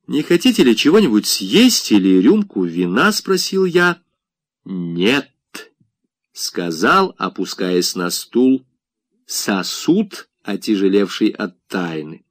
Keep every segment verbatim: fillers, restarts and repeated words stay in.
«Не хотите ли чего-нибудь съесть или рюмку вина?» — спросил я. «Нет», — сказал, опускаясь на стул, сосуд, отяжелевший от тайны.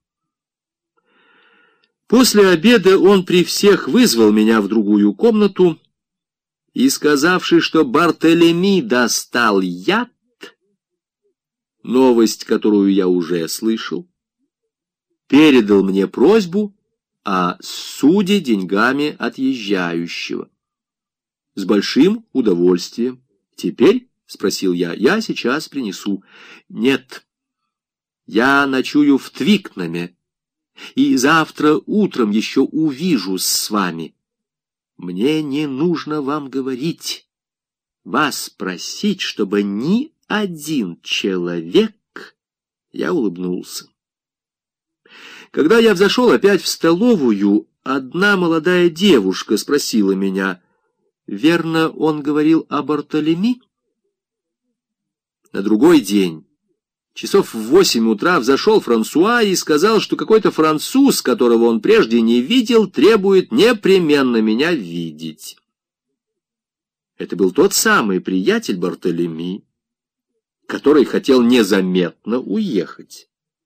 После обеда он при всех вызвал меня в другую комнату и, сказавши, что Бартолеми достал яд, новость, которую я уже слышал, передал мне просьбу о суде деньгами отъезжающего. С большим удовольствием. «Теперь?» — спросил я. «Я сейчас принесу». «Нет, я ночую в Твикнаме, и завтра утром еще увижусь с вами. Мне не нужно вам говорить, вас просить, чтобы ни один человек...» Я улыбнулся. Когда я взошел опять в столовую, одна молодая девушка спросила меня: «Верно, он говорил о Бартолеми?» На другой день, часов в восемь утра, взошел Франсуа и сказал, что какой-то француз, которого он прежде не видел, требует непременно меня видеть. Это был тот самый приятель Бартолеми, который хотел незаметно уехать.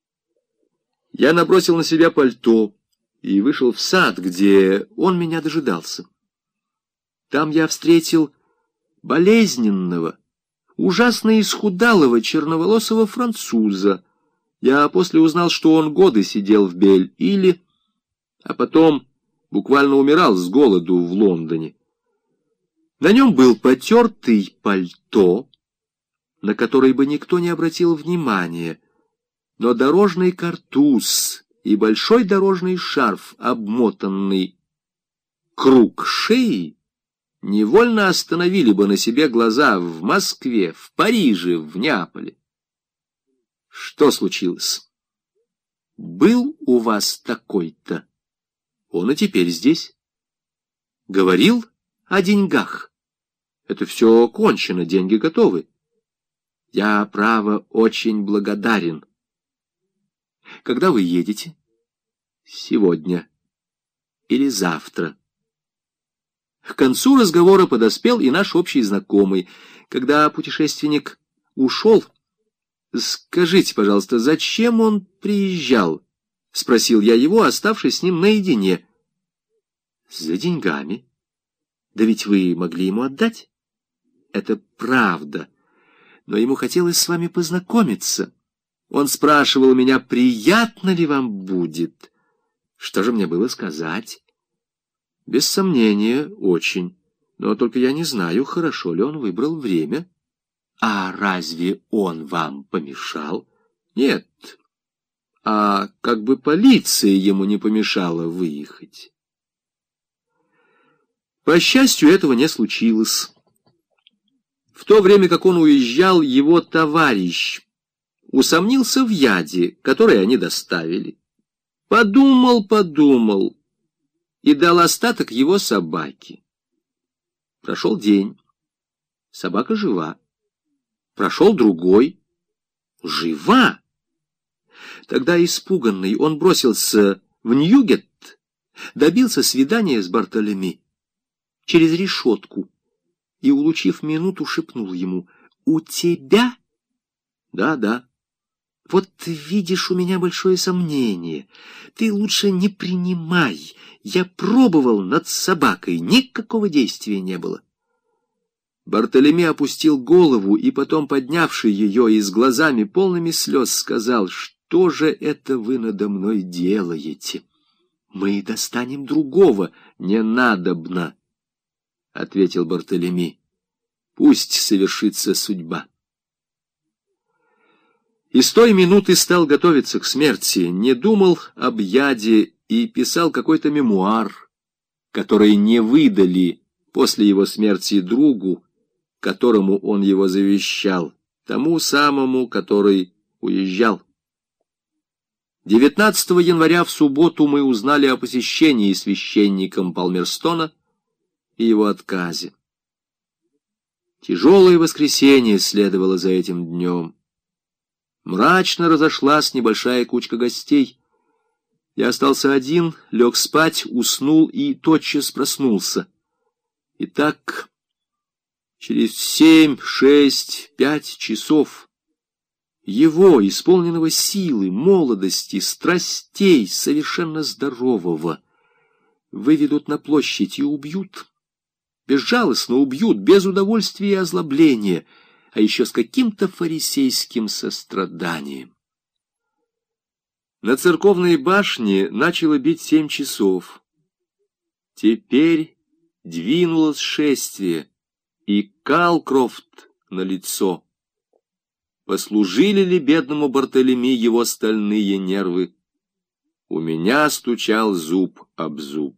Я набросил на себя пальто и вышел в сад, где он меня дожидался. Там я встретил болезненного, ужасно исхудалого черноволосого француза. Я после узнал, что он годы сидел в Бель-Иле, а потом буквально умирал с голоду в Лондоне. На нем был потертый пальто, на который бы никто не обратил внимания, но дорожный картуз и большой дорожный шарф, обмотанный круг шеи, невольно остановили бы на себе глаза в Москве, в Париже, в Неаполе. Что случилось? Был у вас такой-то? Он и теперь здесь. Говорил о деньгах. Это все кончено, деньги готовы. Я, право, очень благодарен. Когда вы едете? Сегодня или завтра. К концу разговора подоспел и наш общий знакомый. Когда путешественник ушел: «Скажите, пожалуйста, зачем он приезжал?» — спросил я его, оставшись с ним наедине. «За деньгами. Да ведь вы могли ему отдать?» «Это правда. Но ему хотелось с вами познакомиться. Он спрашивал меня, приятно ли вам будет. Что же мне было сказать?» «Без сомнения, очень. Но только я не знаю, хорошо ли он выбрал время». «А разве он вам помешал?» «Нет. А как бы полиция ему не помешала выехать?» По счастью, этого не случилось. В то время, как он уезжал, его товарищ усомнился в яде, который они доставили. Подумал, подумал и дал остаток его собаке. Прошел день. Собака жива. Прошел другой. Жива! Тогда, испуганный, он бросился в Ньюгет, добился свидания с Бартолеми через решетку и, улучив минуту, шепнул ему: «У тебя?» «Да, да». «Вот видишь, у меня большое сомнение. Ты лучше не принимай. Я пробовал над собакой, никакого действия не было». Бартолеми опустил голову и потом, поднявший ее и с глазами полными слез, сказал: «Что же это вы надо мной делаете? Мы достанем другого». «Не надобно», — ответил Бартолеми. «Пусть совершится судьба». И с той минуты стал готовиться к смерти, не думал об яде и писал какой-то мемуар, который не выдали после его смерти другу, которому он его завещал, тому самому, который уезжал. девятнадцатого января в субботу мы узнали о посещении священником Палмерстона и его отказе. Тяжелое воскресенье следовало за этим днем. Мрачно разошлась небольшая кучка гостей. Я остался один, лег спать, уснул и тотчас проснулся. Итак, через семь, шесть, пять часов его, исполненного силы, молодости, страстей, совершенно здорового, выведут на площадь и убьют. Безжалостно убьют, без удовольствия и озлобления, а еще с каким-то фарисейским состраданием. На церковной башне начало бить семь часов. Теперь двинулось шествие, и Калкрофт налицо. Послужили ли бедному Бартолеми его стальные нервы? У меня стучал зуб об зуб.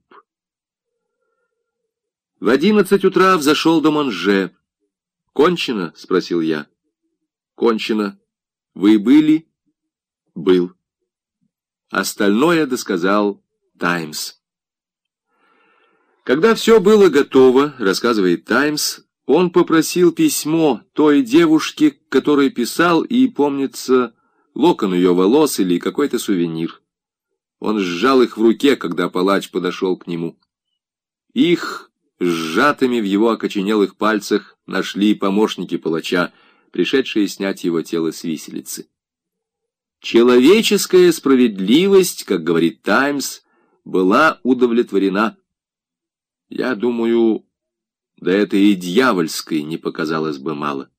В одиннадцать утра взошел до Монже. «Кончено?» — спросил я. «Кончено. Вы были?» «Был». Остальное досказал «Таймс». Когда все было готово, рассказывает «Таймс», он попросил письмо той девушке, к которой писал, и, помнится, локон ее волос или какой-то сувенир. Он сжал их в руке, когда палач подошел к нему. Их, сжатыми в его окоченелых пальцах, нашли помощники палача, пришедшие снять его тело с виселицы. Человеческая справедливость, как говорит «Таймс», была удовлетворена. Я думаю, да это и дьявольской не показалось бы мало.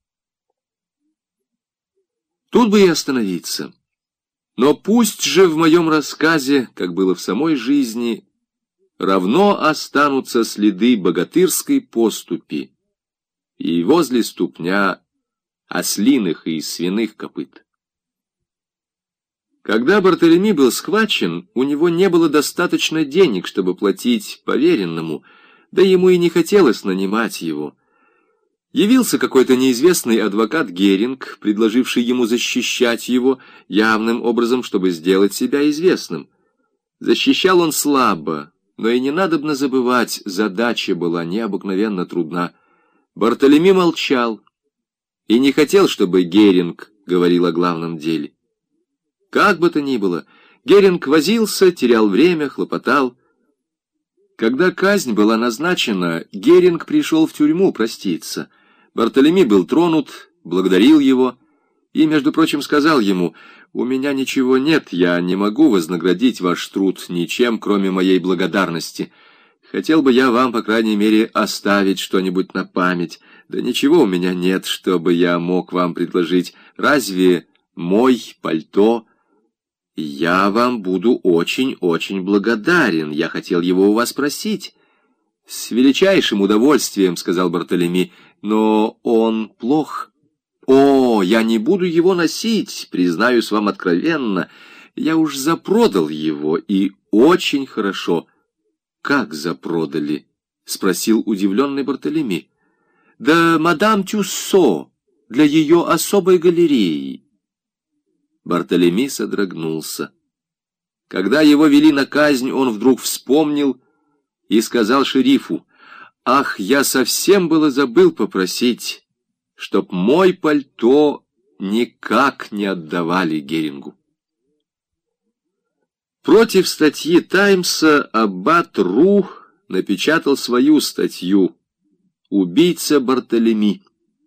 Тут бы и остановиться. Но пусть же в моем рассказе, как было в самой жизни, равно останутся следы богатырской поступи и возле ступня ослиных и свиных копыт. Когда Бартолеми был схвачен, у него не было достаточно денег, чтобы платить поверенному, да ему и не хотелось нанимать его. Явился какой-то неизвестный адвокат Геринг, предложивший ему защищать его явным образом, чтобы сделать себя известным. Защищал он слабо, но и не надобно забывать, задача была необыкновенно трудна. Бартолеми молчал и не хотел, чтобы Геринг говорил о главном деле. Как бы то ни было, Геринг возился, терял время, хлопотал. Когда казнь была назначена, Геринг пришел в тюрьму проститься. Бартолеми был тронут, благодарил его и, между прочим, сказал ему: «У меня ничего нет, я не могу вознаградить ваш труд ничем, кроме моей благодарности. Хотел бы я вам, по крайней мере, оставить что-нибудь на память. Да ничего у меня нет, чтобы я мог вам предложить. Разве мой пальто...» «Я вам буду очень-очень благодарен. Я хотел его у вас просить». «С величайшим удовольствием», — сказал Бартолеми, — «но он плох». «О, я не буду его носить, признаюсь вам откровенно. Я уж запродал его, и очень хорошо». «Как запродали?» — спросил удивленный Бартолеми. «Да мадам Тюссо, для ее особой галереи». Бартолеми содрогнулся. Когда его вели на казнь, он вдруг вспомнил и сказал шерифу: «Ах, я совсем было забыл попросить, чтоб мой пальто никак не отдавали Герингу». Против статьи «Таймса» аббат Ру напечатал свою статью «Убийца Бартолеми».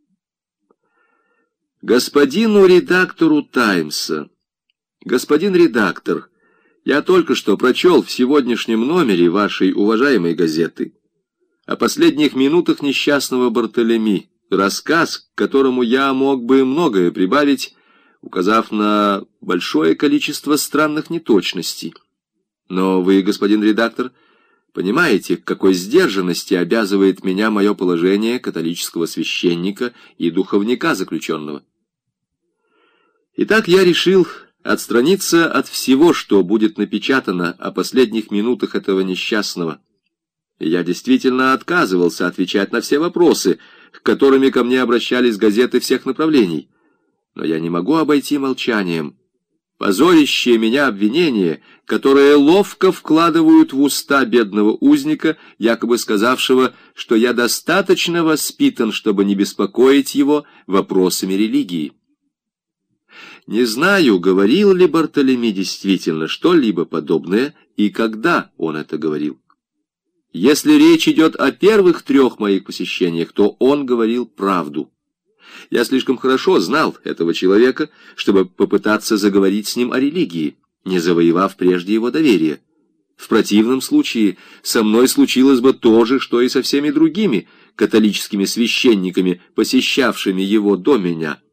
Господину редактору «Таймса». Господин редактор, я только что прочел в сегодняшнем номере вашей уважаемой газеты о последних минутах несчастного Бартолеми, рассказ, к которому я мог бы многое прибавить, указав на большое количество странных неточностей. Но вы, господин редактор, понимаете, к какой сдержанности обязывает меня мое положение католического священника и духовника заключенного. Итак, я решил отстраниться от всего, что будет напечатано о последних минутах этого несчастного. Я действительно отказывался отвечать на все вопросы, к которыми ко мне обращались газеты всех направлений. Но я не могу обойти молчанием позорящее меня обвинение, которое ловко вкладывают в уста бедного узника, якобы сказавшего, что я достаточно воспитан, чтобы не беспокоить его вопросами религии. Не знаю, говорил ли Бартолеми действительно что-либо подобное и когда он это говорил. Если речь идет о первых трех моих посещениях, то он говорил правду. Я слишком хорошо знал этого человека, чтобы попытаться заговорить с ним о религии, не завоевав прежде его доверия. В противном случае со мной случилось бы то же, что и со всеми другими католическими священниками, посещавшими его до меня.